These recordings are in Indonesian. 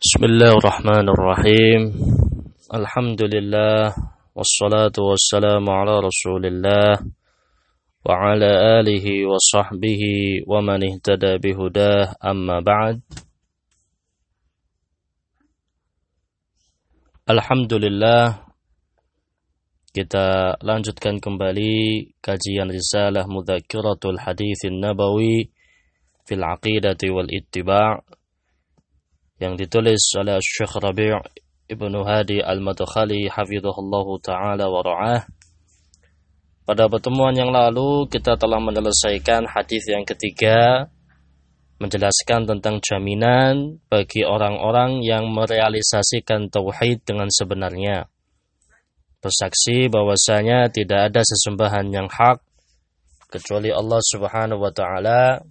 Bismillahirrahmanirrahim. Alhamdulillah wassalatu wassalamu ala Rasulillah wa ala alihi wa sahbihi wa man ihtada bihudah, amma ba'd. Alhamdulillah, kita lanjutkan kembali kajian risalah Mudzakkiratul Haditsin Nabawi fil Aqidati wal Ittiba' yang ditulis oleh Syekh Rabi' Ibnu Hadi Al-Madkhali hafizahullahu ta'ala wa ra'ah. Pada pertemuan yang lalu kita telah menyelesaikan hadis yang ketiga, menjelaskan tentang jaminan bagi orang-orang yang merealisasikan tauhid dengan sebenarnya, bersaksi bahwasanya tidak ada sesembahan yang hak kecuali Allah Subhanahu wa ta'ala,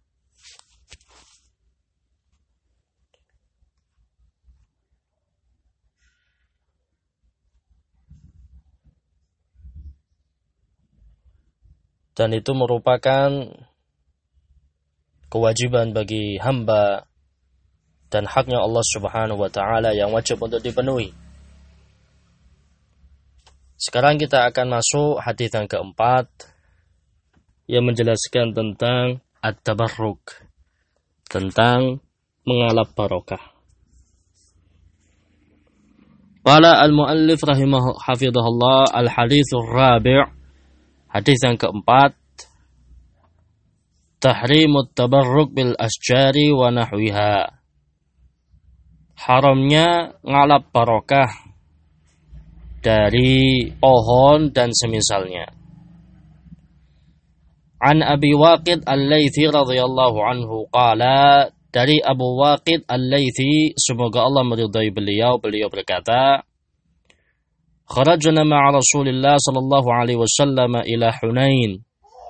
dan itu merupakan kewajiban bagi hamba dan haknya Allah Subhanahu wa ta'ala yang wajib untuk dipenuhi. Sekarang kita akan masuk hadis yang keempat yang menjelaskan tentang at-tabarruk, tentang mengalap barokah. Qala al-muallif hafizahullah al-hadithur rabi', hadis yang keempat, tahrimut tabarruk bil asjari wa nahwiha. Haramnya ngalap barokah dari pohon dan semisalnya. An Abi Waqid Al-Laythi radhiyallahu anhu qala, dari Abu Waqid Al-Laythi, semoga Allah meridai beliau berkata, kharajna ma'a Rasulillah sallallahu alaihi wasallam ila Hunain.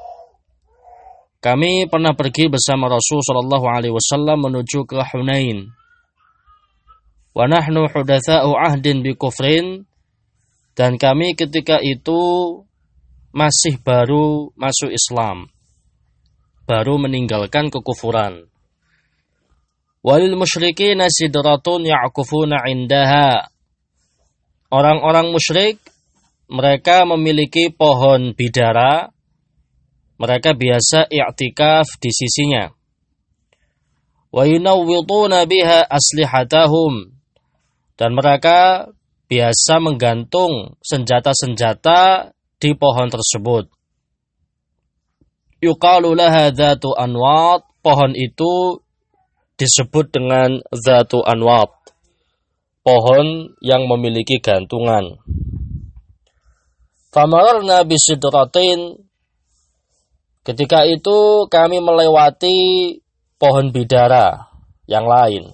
Kami pernah pergi bersama Rasul sallallahu alaihi wasallam menuju ke Hunain. Wa nahnu hudatsa'u ahdin bi kufrin, dan kami ketika itu masih baru masuk Islam, baru meninggalkan kekufuran. Walil musyrikina sidratun ya'kufuna 'indaha. Orang-orang musyrik, mereka memiliki pohon bidara, mereka biasa i'tikaf di sisinya. Wa yunawwiduna biha aslihatahum, dan mereka biasa menggantung senjata-senjata di pohon tersebut. Yuqalu laha dzatu anwat, pohon itu disebut dengan dzatu anwat, pohon yang memiliki gantungan. Famararna bisidratin, ketika itu kami melewati pohon bidara yang lain.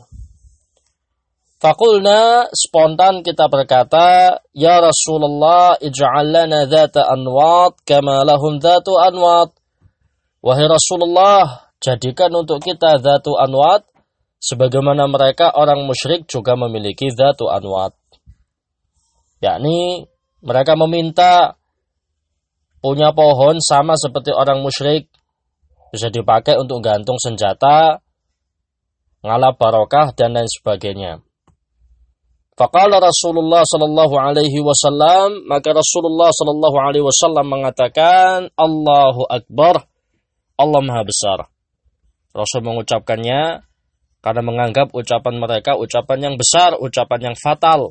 Faqulna, spontan kita berkata, ya Rasulullah, ij'al lana dzata anwat kama lahum dzatu anwat. Wahai Rasulullah, jadikan untuk kita dzatu anwat sebagaimana mereka orang musyrik juga memiliki dzatu anwat. Yakni mereka meminta punya pohon sama seperti orang musyrik, bisa dipakai untuk gantung senjata, ngalap barokah dan lain sebagainya. Faqala Rasulullah sallallahu alaihi wasallam, maka Rasulullah sallallahu alaihi wasallam mengatakan, Allahu Akbar, Allah Maha Besar. Rasul mengucapkannya karena menganggap ucapan mereka ucapan yang besar, ucapan yang fatal.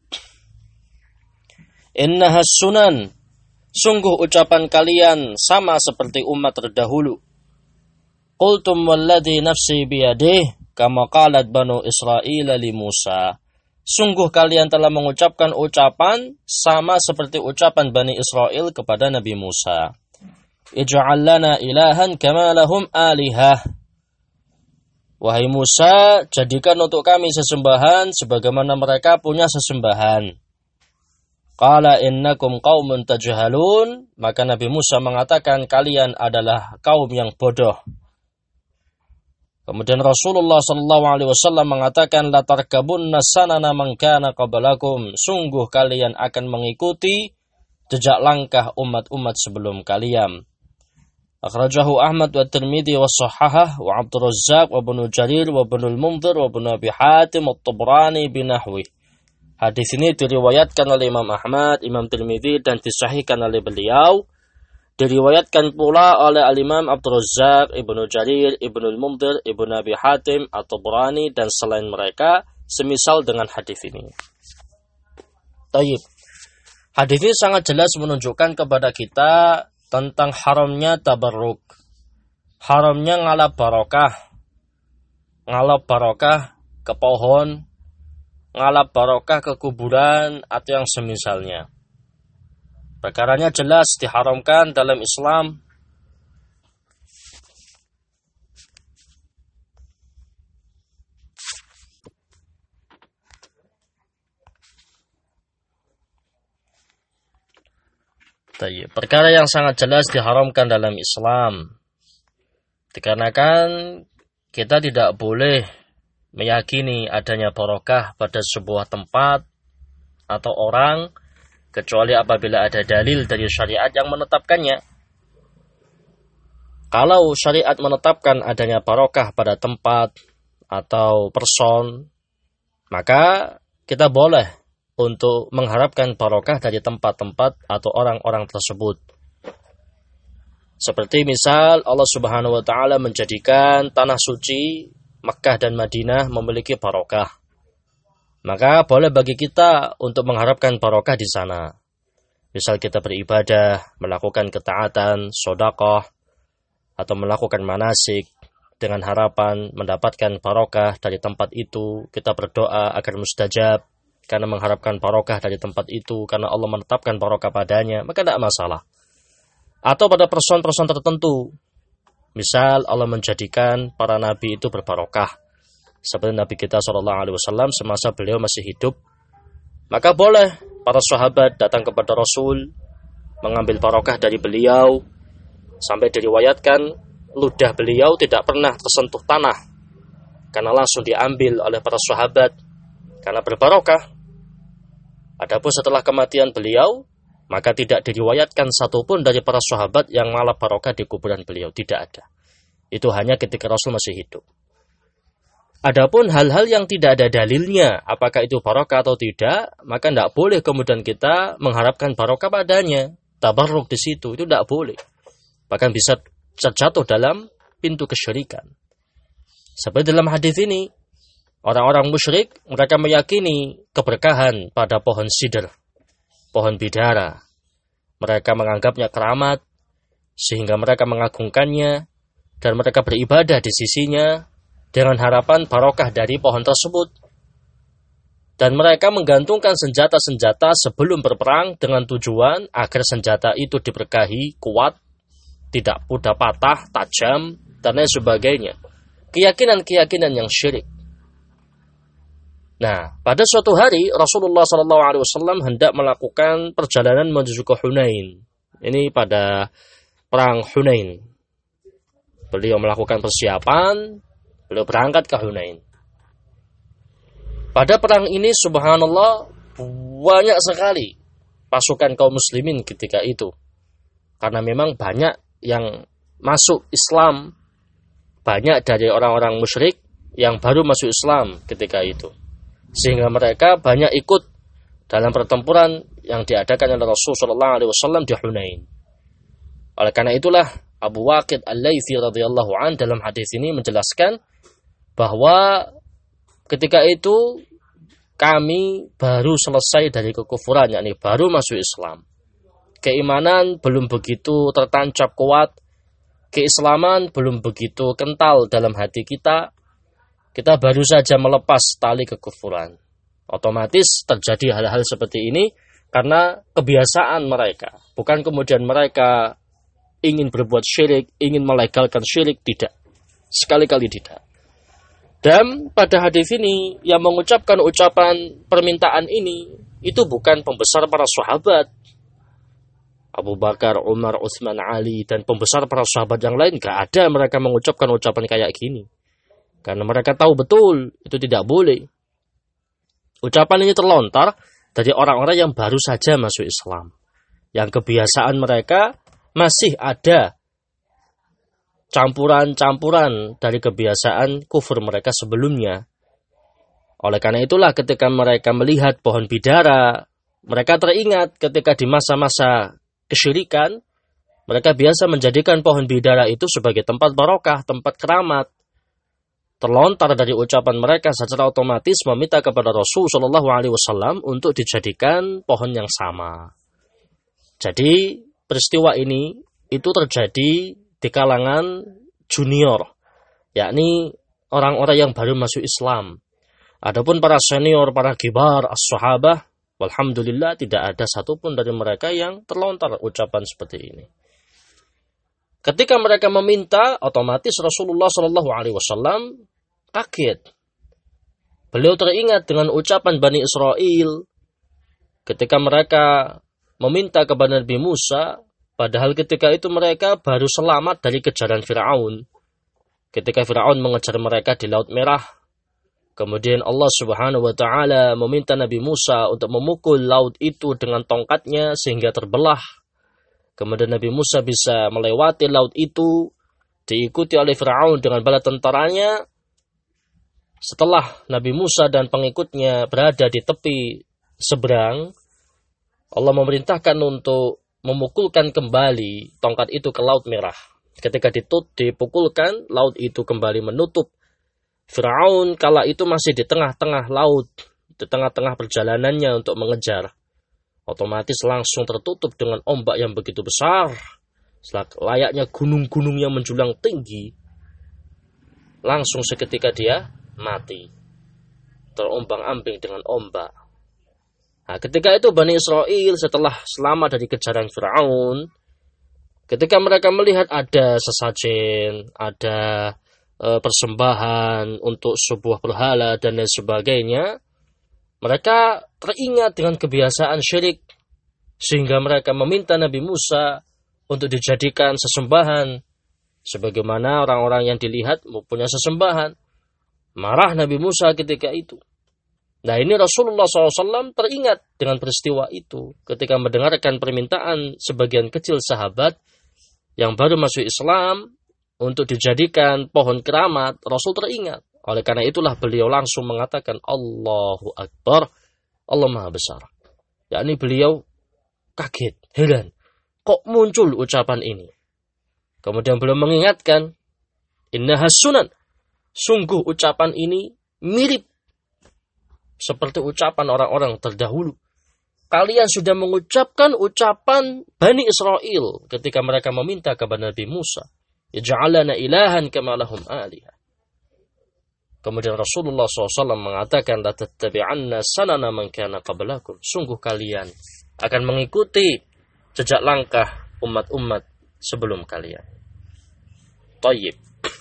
Innahas sunan, sungguh ucapan kalian sama seperti umat terdahulu. Qultum walladhi nafsi biyadih, kama qalat banu Israila li Musa. Sungguh kalian telah mengucapkan ucapan sama seperti ucapan Bani Israel kepada Nabi Musa. Ij'al lana ilahan kama lahum alihah. Wahai Musa, jadikan untuk kami sesembahan sebagaimana mereka punya sesembahan. Qala innakum qaumun tajhalun, maka Nabi Musa mengatakan kalian adalah kaum yang bodoh. Kemudian Rasulullah sallallahu alaihi wasallam mengatakan, la tarkabunna sanana man kana qablakum, sungguh kalian akan mengikuti jejak langkah umat-umat sebelum kalian. Akhrajahu Ahmad wa Tirmidzi wa Shahhahah wa Abdur Razzaq wa Ibnu Jarir wa Ibnu al-Munzir wa Ibnu Abi Hatim wa Tabrani binahwi. Hadis ini diriwayatkan oleh Imam Ahmad, Imam Tirmidzi dan disahihkan oleh beliau. Diriwayatkan pula oleh Al-Imam Abdur Razzaq, Ibnu Jarir, Ibnu al-Munzir, Ibnu Abi Hatim, At-Tabrani dan selain mereka semisal dengan hadis ini. Tayyib. Hadis ini sangat jelas menunjukkan kepada kita tentang haramnya tabarruk. Haramnya ngalap barokah. Ngalap barokah ke pohon, ngalap barokah ke kuburan atau yang semisalnya. Perkaranya jelas diharamkan dalam Islam. Perkara yang sangat jelas diharamkan dalam Islam. Dikarenakan kita tidak boleh meyakini adanya barokah pada sebuah tempat atau orang kecuali apabila ada dalil dari syariat yang menetapkannya. Kalau syariat menetapkan adanya barokah pada tempat atau person, maka kita boleh untuk mengharapkan barokah dari tempat-tempat atau orang-orang tersebut. Seperti misal Allah Subhanahu wa taala menjadikan tanah suci Makkah dan Madinah memiliki barokah. Maka boleh bagi kita untuk mengharapkan barokah di sana. Misal kita beribadah, melakukan ketaatan, sedekah atau melakukan manasik dengan harapan mendapatkan barokah dari tempat itu, kita berdoa agar mustajab karena mengharapkan barokah dari tempat itu, karena Allah menetapkan barokah padanya, maka tidak masalah. Atau pada person-person tertentu, misal Allah menjadikan para nabi itu berbarokah, seperti Nabi kita SAW semasa beliau masih hidup, maka boleh para sahabat datang kepada Rasul, mengambil barokah dari beliau, sampai diriwayatkan ludah beliau tidak pernah tersentuh tanah, karena langsung diambil oleh para sahabat, karena berbarokah. Adapun setelah kematian beliau, maka tidak diriwayatkan satupun dari para sahabat yang ngalap barokah di kuburan beliau. Tidak ada. Itu hanya ketika Rasul masih hidup. Adapun hal-hal yang tidak ada dalilnya, apakah itu barokah atau tidak, maka tidak boleh kemudian kita mengharapkan barokah padanya. Tabarruk di situ, itu tidak boleh. Bahkan bisa terjatuh dalam pintu kesyirikan. Seperti dalam hadis ini, orang-orang musyrik, mereka meyakini keberkahan pada pohon sidr, pohon bidara. Mereka menganggapnya keramat, sehingga mereka mengagungkannya, dan mereka beribadah di sisinya, dengan harapan barokah dari pohon tersebut. Dan mereka menggantungkan senjata-senjata sebelum berperang dengan tujuan agar senjata itu diberkahi, kuat, tidak mudah patah, tajam, dan lain sebagainya. Keyakinan-keyakinan yang syirik. Nah, pada suatu hari Rasulullah SAW hendak melakukan perjalanan menuju ke Hunain. Ini pada perang Hunain. Beliau melakukan persiapan, beliau berangkat ke Hunain. Pada perang ini, subhanallah, banyak sekali pasukan kaum muslimin ketika itu. Karena memang banyak yang masuk Islam, banyak dari orang-orang musyrik yang baru masuk Islam ketika itu. Sehingga mereka banyak ikut dalam pertempuran yang diadakan oleh Rasulullah SAW di Hunain. Oleh karena itulah Abu Waqid Al-Laythi radhiyallahu an dalam hadis ini menjelaskan bahwa ketika itu kami baru selesai dari kekufuran, yakni baru masuk Islam. Keimanan belum begitu tertancap kuat, keislaman belum begitu kental dalam hati kita. Kita baru saja melepas tali kekufuran. Otomatis terjadi hal-hal seperti ini karena kebiasaan mereka. Bukan kemudian mereka ingin berbuat syirik, ingin melegalkan syirik, tidak. Sekali-kali tidak. Dan pada hadis ini yang mengucapkan ucapan permintaan ini itu bukan pembesar para sahabat. Abu Bakar, Umar, Utsman, Ali dan pembesar para sahabat yang lain, gak ada mereka mengucapkan ucapan kayak gini. Karena mereka tahu betul itu tidak boleh. Ucapan ini terlontar dari orang-orang yang baru saja masuk Islam. Yang kebiasaan mereka masih ada campuran-campuran dari kebiasaan kufur mereka sebelumnya. Oleh karena itulah ketika mereka melihat pohon bidara, mereka teringat ketika di masa-masa kesyirikan, mereka biasa menjadikan pohon bidara itu sebagai tempat barokah, tempat keramat. Terlontar dari ucapan mereka secara otomatis meminta kepada Rasul Shallallahu Alaihi Wasallam untuk dijadikan pohon yang sama. Jadi peristiwa ini itu terjadi di kalangan junior, yakni orang-orang yang baru masuk Islam. Adapun para senior, para kibar, as-sahabah, walhamdulillah tidak ada satupun dari mereka yang terlontar ucapan seperti ini. Ketika mereka meminta, otomatis Rasulullah Shallallahu Alaihi Wasallam kaget. Beliau teringat dengan ucapan Bani Israel ketika mereka meminta kepada Nabi Musa, padahal ketika itu mereka baru selamat dari kejaran Fir'aun. Ketika Fir'aun mengejar mereka di Laut Merah, kemudian Allah Subhanahu wa Ta'ala meminta Nabi Musa untuk memukul laut itu dengan tongkatnya sehingga terbelah. Kemudian Nabi Musa bisa melewati laut itu, diikuti oleh Fir'aun dengan bala tentaranya. Setelah Nabi Musa dan pengikutnya berada di tepi seberang, Allah memerintahkan untuk memukulkan kembali tongkat itu ke Laut Merah. Ketika dipukulkan, laut itu kembali menutup. Fir'aun kala itu masih di tengah-tengah laut, di tengah-tengah perjalanannya untuk mengejar. Otomatis langsung tertutup dengan ombak yang begitu besar. Layaknya gunung-gunung yang menjulang tinggi. Langsung seketika dia mati. Terombang-ambing dengan ombak. Nah, ketika itu Bani Israel setelah selamat dari kejaran Fir'aun, ketika mereka melihat ada sesajen, ada persembahan untuk sebuah berhala dan lain sebagainya, mereka teringat dengan kebiasaan syirik, sehingga mereka meminta Nabi Musa untuk dijadikan sesembahan, sebagaimana orang-orang yang dilihat mempunyai sesembahan. Marah Nabi Musa ketika itu. Nah, ini Rasulullah SAW teringat dengan peristiwa itu. Ketika mendengarkan permintaan sebagian kecil sahabat yang baru masuk Islam untuk dijadikan pohon keramat, Rasul teringat. Oleh karena itulah beliau langsung mengatakan Allahu Akbar, Allah Maha Besar. Yakni beliau kaget, heran, kok muncul ucapan ini. Kemudian beliau mengingatkan, Innaha sunan, sungguh ucapan ini mirip seperti ucapan orang-orang terdahulu. Kalian sudah mengucapkan ucapan Bani Israel ketika mereka meminta kepada Nabi Musa, Ij'alana ilahan kama lahum alihah. Kemudian Rasulullah SAW mengatakan, La tattabi'anna sanana man kana qablakum. Sungguh kalian akan mengikuti jejak langkah umat-umat sebelum kalian. Tayyib.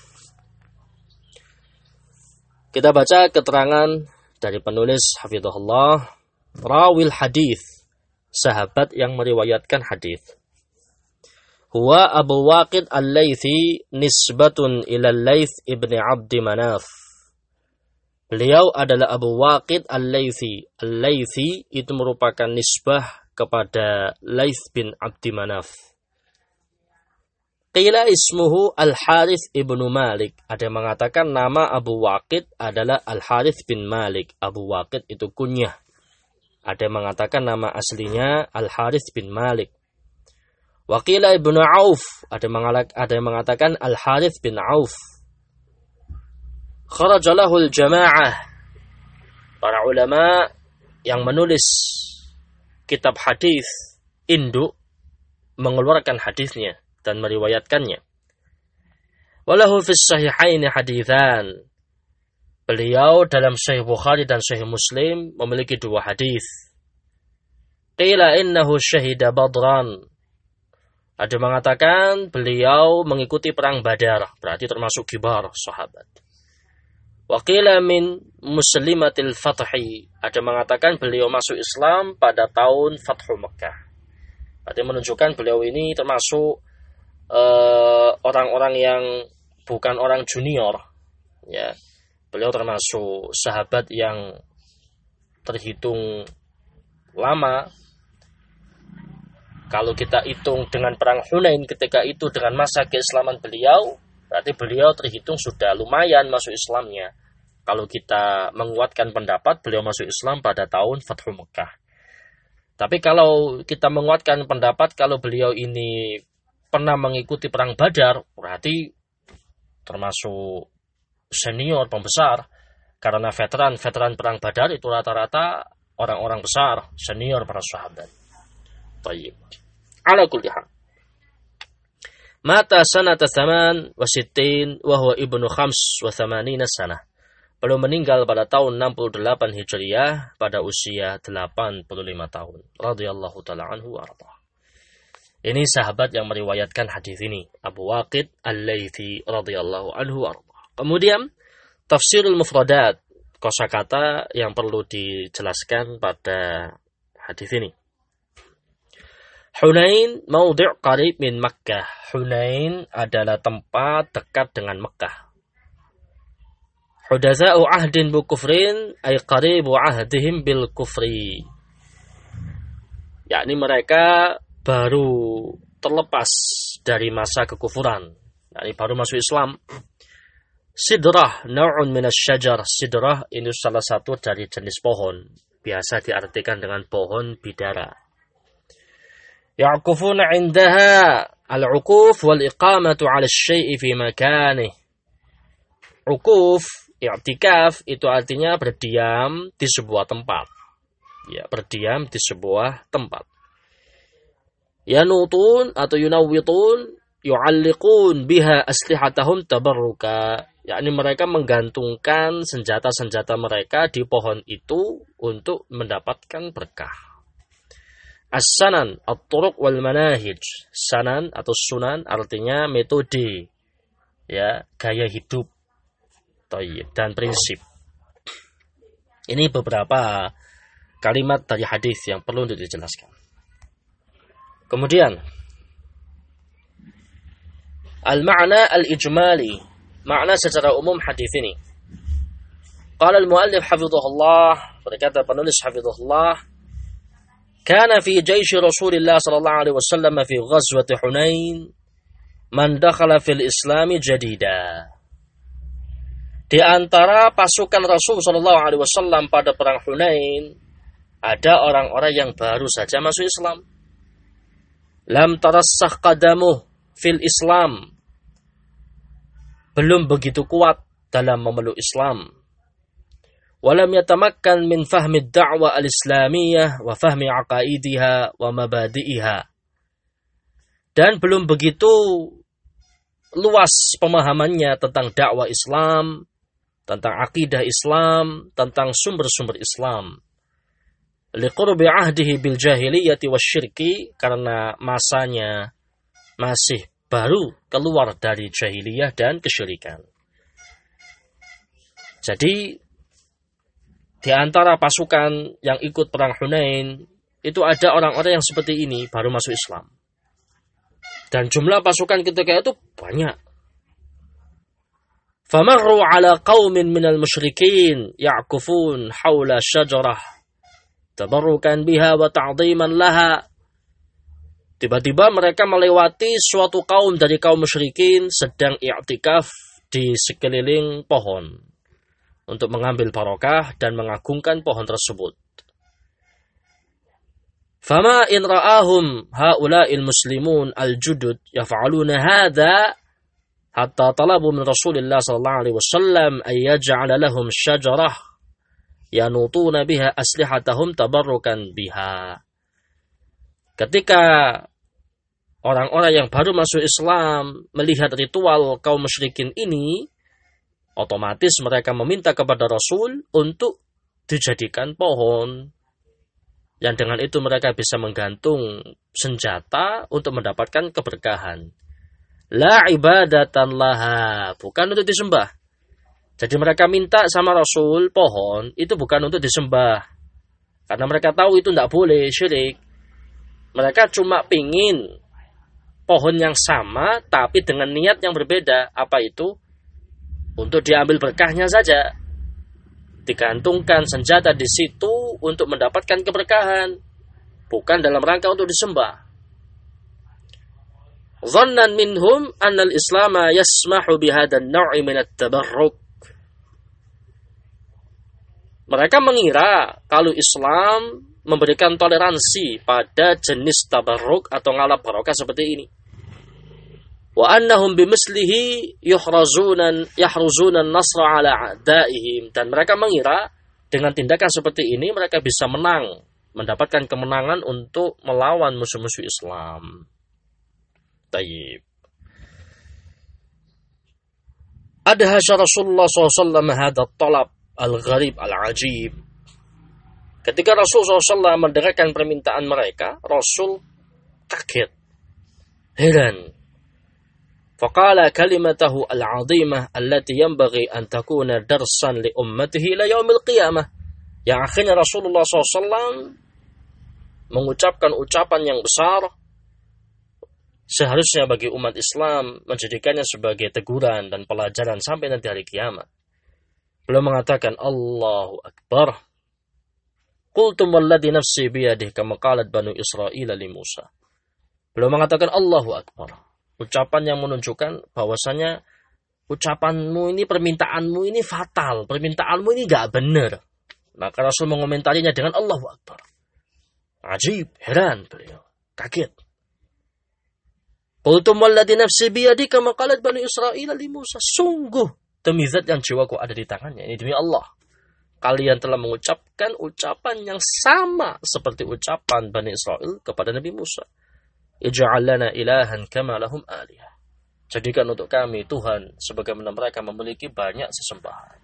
Kita baca keterangan dari penulis hafizahullah, rawil hadis, sahabat yang meriwayatkan hadis. Huwa Abu Waqid al-Laythi nisbatun ila al-Layth ibn Abdi Manaf. Beliau adalah Abu Waqid al-Laythi. Al-Laythi itu merupakan nisbah kepada Layth bin Abdi Manaf. Qila ismuhu Al-Harith ibnu Malik. Ada yang mengatakan nama Abu Waqid adalah Al-Harith bin Malik. Abu Waqid itu kunyah. Ada yang mengatakan nama aslinya Al-Harith bin Malik. Waqila ibnu Auf. Ada yang mengatakan Al-Harith bin Auf. Kharajalahul jama'ah. Para ulama yang menulis kitab hadis induk mengeluarkan hadisnya dan meriwayatkannya. Walahu fis sahihaini haditsan. Beliau dalam Sahih Bukhari dan Sahih Muslim memiliki dua hadis. Qila innahu syahida Badran. Ada mengatakan beliau mengikuti perang Badar, berarti termasuk kibar sahabat. Wa qila min muslimatil fathi. Ada mengatakan beliau masuk Islam pada tahun Fathu Mekah. Berarti menunjukkan beliau ini termasuk orang-orang yang bukan orang junior, ya. Beliau termasuk sahabat yang terhitung lama. Kalau kita hitung dengan perang Hunain ketika itu dengan masa keislaman beliau, Berarti beliau terhitung sudah lumayan masuk Islamnya. Kalau kita menguatkan pendapat, beliau masuk Islam pada tahun Fathu Mekah. Tapi kalau kita menguatkan pendapat kalau beliau ini pernah mengikuti perang Badar, berarti termasuk senior, pembesar. Karena veteran perang Badar itu rata-rata orang-orang besar, senior para sahabat. Tayyib. Ala kulli hal. Mata sanata 68 wa huwa ibnu 85 sanah. Beliau meninggal pada tahun 68 Hijriah pada usia 85 tahun. Radhiyallahu taala anhu wa arda. Ini sahabat yang meriwayatkan hadis ini, Abu Waqid Al-Laythi radhiyallahu anhu wa arda. Kemudian tafsirul mufradat, kosakata yang perlu dijelaskan pada hadis ini. Hunain maudhi' qarib min Makkah. Hunain adalah tempat dekat dengan Mekah. Hudatsa'u ahdin bi kufrin ay qaribu ahdihim bil kufri. Yakni mereka baru terlepas dari masa kekufuran, yakni baru masuk Islam. Sidrah naw'un min asy-syajar. Sidrah ini salah satu dari jenis pohon, biasa diartikan dengan pohon bidara. Ya'kufuna 'indaha al-'ukuf wal iqamatu 'ala asy-syai'i fi makanihi. Ukuf, i'tikaf itu artinya berdiam di sebuah tempat. Ya, berdiam di sebuah tempat. Yanutun atau yunawwitun yu'alliqun biha aslihatahum tabarruka. Yakni mereka menggantungkan senjata-senjata mereka di pohon itu untuk mendapatkan berkah. As-sanan, at-turuq wal manahij. Sanan atau sunan artinya metode, ya, gaya hidup. Tayyib, dan prinsip. Ini beberapa kalimat dari hadis yang perlu untuk dijelaskan. Kemudian al-ma'na al-ijmali, makna secara umum hadis ini. Qala al-muallif hafizahullah, berkata penulis hafizahullah, kana fi jaish Rasulillah sallallahu alaihi wasallam fi ghazwati Hunain man dakhala fil Islam jadida. Di antara pasukan Rasul sallallahu alaihi wasallam pada perang Hunain ada orang-orang yang baru saja masuk Islam. Lam tarassakh qadamuh fil Islam. Belum begitu kuat dalam memeluk Islam. Walam yatamakkan min fahmi ad-da'wah al-islamiyah wa fahmi aqaidiha wa mabadi'iha. Dan belum begitu luas pemahamannya tentang dakwah Islam, tentang akidah Islam, tentang sumber-sumber Islam. Liqurbi ahdihi bil jahiliyati wasyirki, karena masanya masih baru keluar dari jahiliyah dan kesyirikan. Jadi di antara pasukan yang ikut perang Hunain itu ada orang-orang yang seperti ini baru masuk Islam. Dan jumlah pasukan ketika itu banyak. فَمَرُّوا عَلَى قَوْمٍ مِنَ الْمُشْرِكِينَ يَعْكُفُونَ حَوْلَ شَجَرَةٍ تَبَرُّكًا بِهَا وَتَعْظِيمًا لَهَا. Tiba-tiba mereka melewati suatu kaum dari kaum musyrikin sedang i'tikaf di sekeliling pohon untuk mengambil barokah dan mengagungkan pohon tersebut. فَمَا إِنْ رَآهُمْ هَؤُلَاءِ الْمُسْلِمُونَ الْجُدُدُ يَفْعَلُونَ هَذَا hatta talabu min Rasulillah sallallahu alaihi wasallam ay yaj'ala lahum syajarah yanutuna biha aslihatahum tabarrukan biha. Ketika orang-orang yang baru masuk Islam melihat ritual kaum musyrikin ini, otomatis mereka meminta kepada Rasul untuk dijadikan pohon yang dengan itu mereka bisa menggantung senjata untuk mendapatkan keberkahan. La ibadatan laha, bukan untuk disembah. Jadi mereka minta sama Rasul pohon itu bukan untuk disembah, karena mereka tahu itu tidak boleh, syirik. Mereka cuma pingin pohon yang sama tapi dengan niat yang berbeda. Apa itu? Untuk diambil berkahnya saja. Digantungkan senjata di situ untuk mendapatkan keberkahan, bukan dalam rangka untuk disembah. Dhannan minhum anna al-Islam yasmahu bihadha an-naw'i min at-tabarruk. Mereka mengira kalau Islam memberikan toleransi pada jenis tabarruk atau ngalap barokah seperti ini. Wa annahum bimislihi yahruzuna an-nasra ala a'daihim, dan mereka mengira dengan tindakan seperti ini mereka bisa menang, mendapatkan kemenangan untuk melawan musuh-musuh Islam. Tayyib. Adhasha Rasulullah SAW hadha talab al-gharib al-ajib. Ketika Rasul SAW mendengarkan permintaan mereka, Rasul kaget, heran. Faqala kalimatahu al-'azimah allati yanbaghi an takuna darsan li ummatihi ila yaumil qiyamah. Yang akhirnya Rasulullah SAW mengucapkan ucapan yang besar, seharusnya bagi umat Islam menjadikannya sebagai teguran dan pelajaran sampai nanti hari kiamat. Beliau mengatakan Allahu Akbar. Qultum walladhi nafsi biyadih kama qalat Banu Israil li Musa. Beliau mengatakan Allahu Akbar. Ucapan yang menunjukkan bahwasanya ucapanmu ini, permintaanmu ini fatal, permintaanmu ini enggak benar. Maka Rasul mengomentarinya dengan Allahu Akbar. Ajib, heran beliau, kaget. Qultum walladhi nafsi biyadih kama qalat Banu Israil li Musa. Sungguh demi zat yang jiwaku ada di tangannya, ini demi Allah, kalian telah mengucapkan ucapan yang sama seperti ucapan Bani Israel kepada Nabi Musa. Ij'al lana ilahan kama lahum alihah. Jadikan untuk kami Tuhan sebagaimana mereka memiliki banyak sesembahan.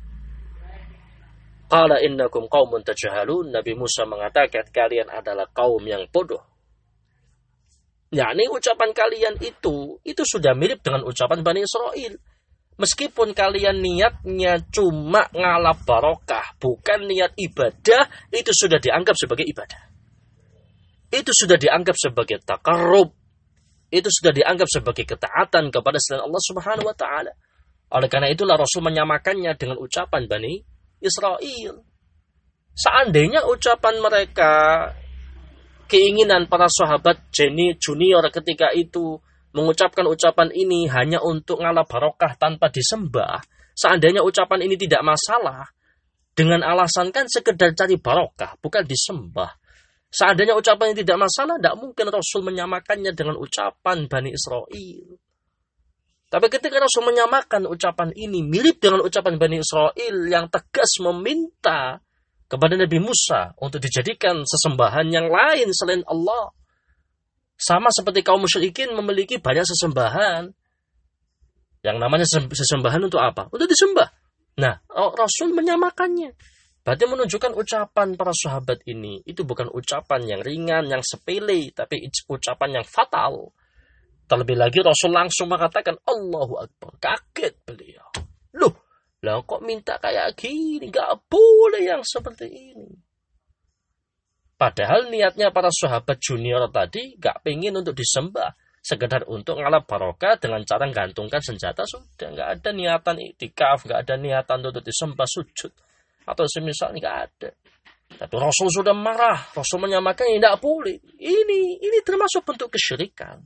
Qala innakum qaumun tajhalun. Nabi Musa mengatakan kalian adalah kaum yang bodoh. Yakni ucapan kalian itu sudah mirip dengan ucapan Bani Israel. Meskipun kalian niatnya cuma ngalap barokah, bukan niat ibadah, itu sudah dianggap sebagai ibadah. Itu sudah dianggap sebagai taqarrub. Itu sudah dianggap sebagai ketaatan kepada selain Allah Subhanahu wa taala. Oleh karena itulah Rasul menyamakannya dengan ucapan Bani Israel. Seandainya ucapan mereka, keinginan para sahabat junior ketika itu mengucapkan ucapan ini hanya untuk ngalap barokah tanpa disembah, seandainya ucapan ini tidak masalah, dengan alasan kan sekedar cari barokah, bukan disembah. Seandainya ucapan ini tidak masalah, tidak mungkin Rasul menyamakannya dengan ucapan Bani Israel. Tapi ketika Rasul menyamakan ucapan ini mirip dengan ucapan Bani Israel yang tegas meminta kepada Nabi Musa untuk dijadikan sesembahan yang lain selain Allah, sama seperti kaum musyrikin memiliki banyak sesembahan. Yang namanya sesembahan untuk apa? Untuk disembah. Nah, Rasul menyamakannya. Berarti menunjukkan ucapan para sahabat ini itu bukan ucapan yang ringan, yang sepele, tapi ucapan yang fatal. Terlebih lagi Rasul langsung mengatakan Allahu Akbar. Kaget beliau. Loh, lah kok minta kayak gini? Gak boleh yang seperti ini. Padahal niatnya para sahabat junior tadi gak pengen untuk disembah, sekedar untuk ngalap barokah dengan cara gantungkan senjata, sudah. Gak ada niatan iktikaf, gak ada niatan untuk disembah sujud atau semisal, gak ada. Tapi Rasul sudah marah, Rasul menyamakan ini tidak boleh. Ini termasuk bentuk kesyirikan.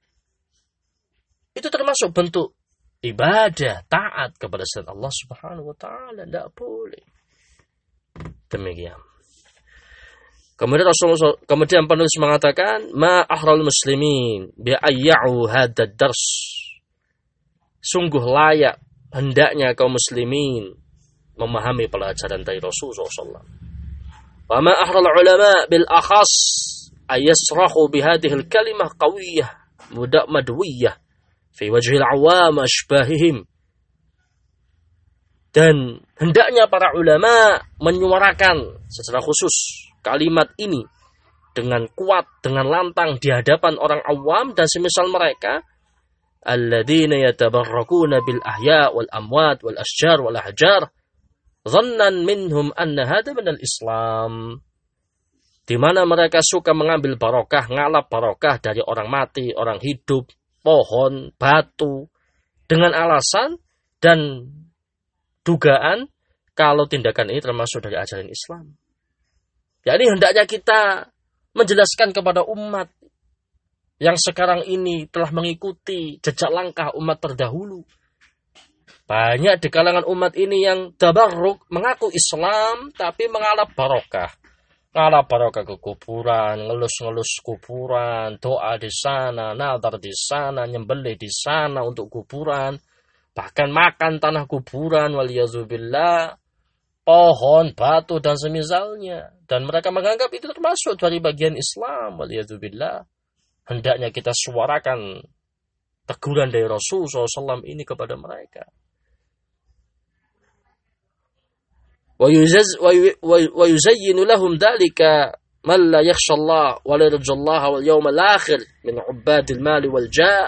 Itu termasuk bentuk ibadah, taat kepada selain Allah Subhanahu wa taala, tidak boleh. Demikian. Kemudian penulis mengatakan, ma ahral muslimin bi ayya'u hadad dars. Sungguh layak hendaknya kaum muslimin memahami pelajaran dari Rasulullah SAW. Wa ma ahral ulama bil akhas ayasrahu bi hadhihi al kalimah qawiyyah madwiyah fi wajhi al awam ashbahihim. Dan hendaknya para ulama menyuarakan secara khusus kalimat ini dengan kuat, dengan lantang di hadapan orang awam dan semisal mereka, alladzina yatabarrakuna bil ahya wal amwat wal asjar wal ahjar dhannan minhum anna hadha minal Islam. Di mana mereka suka mengambil barokah, ngalap barokah dari orang mati, orang hidup, pohon, batu, dengan alasan dan dugaan kalau tindakan ini termasuk dari ajaran Islam. Jadi hendaknya kita menjelaskan kepada umat yang sekarang ini telah mengikuti jejak langkah umat terdahulu. Banyak di kalangan umat ini yang tabarruk, mengaku Islam tapi mengalap barokah. Ngalap barokah ke kuburan, ngelus-ngelus kuburan, doa di sana, nadar di sana, nyembelih di sana untuk kuburan, bahkan makan tanah kuburan, waliyadzubillah, pohon, batu, dan semisalnya. Dan mereka menganggap itu termasuk dari bagian Islam, waliyadzubillah. Hendaknya kita suarakan teguran dari Rasulullah SAW ini kepada mereka. ويزين لهم ذلك من لا يخشى الله ولا يرجى الله واليوم الآخر من عباد المال والجاه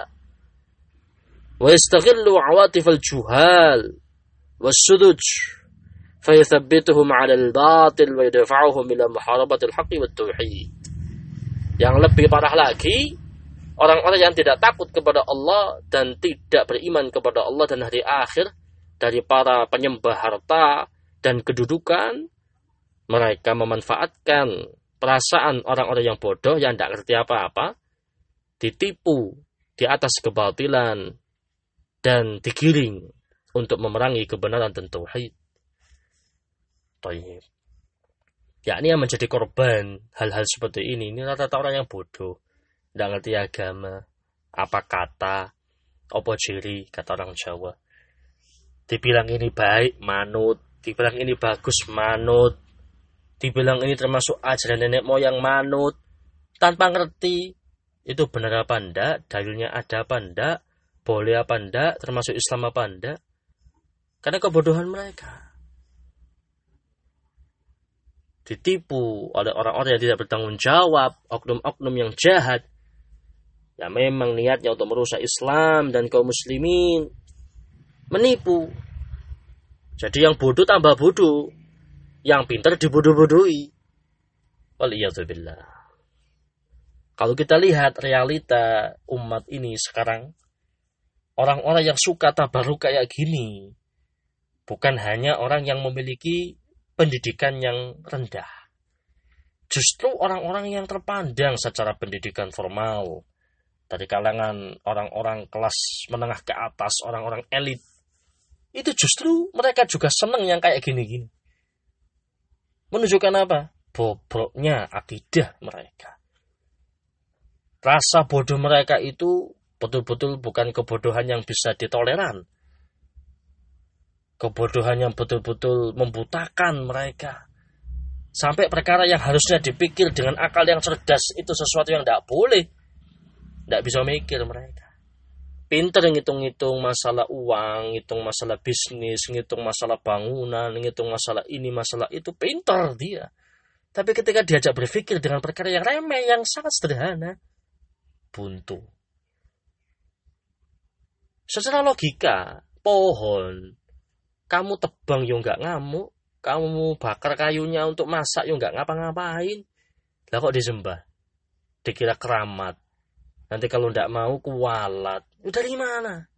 ويستغل عواطف الجهال والسذج فيثبتهم على الباطل ويدفعهم إلى محاربة الحق والتوحيد. Yang lebih parah lagi, orang-orang yang tidak takut kepada Allah dan tidak beriman kepada Allah dan hari akhir dari para penyembah harta dan kedudukan, mereka memanfaatkan perasaan orang-orang yang bodoh yang tidak ngerti apa-apa, ditipu di atas kebatilan dan digiring untuk memerangi kebenaran dan tauhid. Tayyib. Yakni yang menjadi korban hal-hal seperti ini rata-rata orang yang bodoh, tidak ngerti agama, apa kata, apa ciri, kata orang Jawa. Dibilang ini baik, manut. Dibilang ini bagus, manut. Dibilang ini termasuk ajaran nenek moyang, manut. Tanpa ngerti itu benar apa enggak, dalilnya ada apa enggak, boleh apa enggak, termasuk Islam apa enggak. Karena kebodohan mereka. Ditipu oleh orang-orang yang tidak bertanggung jawab, oknum-oknum yang jahat, yang memang niatnya untuk merusak Islam dan kaum muslimin. Menipu. Jadi yang bodoh tambah bodoh, yang pintar dibodoh-bodohi. Waliyadzubillah. Kalau kita lihat realita umat ini sekarang, orang-orang yang suka tabarruk kayak gini, bukan hanya orang yang memiliki pendidikan yang rendah. Justru orang-orang yang terpandang secara pendidikan formal, dari kalangan orang-orang kelas menengah ke atas, orang-orang elit, itu justru mereka juga senang yang kayak gini-gini. Menunjukkan apa? Bobroknya akidah mereka. Rasa bodoh mereka itu betul-betul bukan kebodohan yang bisa ditoleran. Kebodohan yang betul-betul membutakan mereka. Sampai perkara yang harusnya dipikir dengan akal yang cerdas itu sesuatu yang tidak boleh. Tidak bisa mikir mereka. Pinter ngitung-ngitung masalah uang, ngitung masalah bisnis, ngitung masalah bangunan, ngitung masalah ini, masalah itu. Pinter dia. Tapi ketika diajak berpikir dengan perkara yang remeh, yang sangat sederhana, buntu. Secara logika, pohon, kamu tebang yo nggak ngamuk, kamu bakar kayunya untuk masak yo nggak ngapa-ngapain. Lah kok disembah? Dikira keramat. Nanti kalau tidak mau kualat. Dari mana?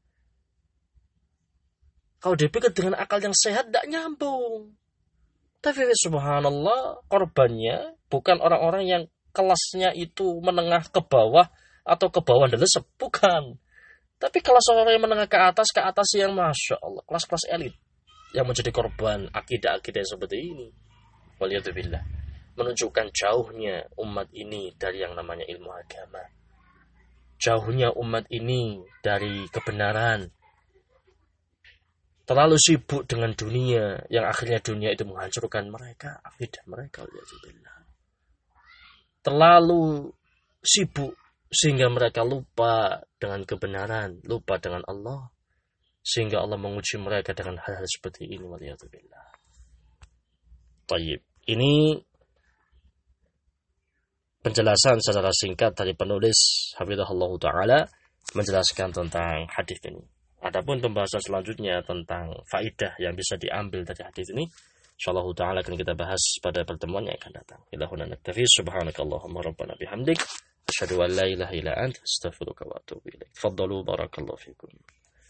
Kalau dipikir dengan akal yang sehat tidak nyambung. Tapi subhanallah, korbannya bukan orang-orang yang kelasnya itu menengah ke bawah atau ke bawah delesep, bukan. Tapi kelas orang yang menengah ke atas yang masya Allah, kelas-kelas elit yang menjadi korban akidah-akidah seperti ini. Waliyadzubillah. Menunjukkan jauhnya umat ini dari yang namanya ilmu agama. Jauhnya umat ini dari kebenaran. Terlalu sibuk dengan dunia, yang akhirnya dunia itu menghancurkan mereka, akidah mereka. Terlalu sibuk sehingga mereka lupa dengan kebenaran, lupa dengan Allah, sehingga Allah menguji mereka dengan hal-hal seperti ini. Waliyadzubillah. Tayyib. Ini penjelasan secara singkat dari penulis hafizahullah ta'ala menjelaskan tentang hadis ini. Adapun pembahasan selanjutnya tentang faidah yang bisa diambil dari hadis ini, insyaallah ta'ala akan kita bahas pada pertemuan yang akan datang. Ilahuna naktafi subhanakallahumma rabbana bihamdik asyhadu an la ilaha illa anta astaghfiruka wa atubu ilaik. Tafaddalu barakallahu fikum.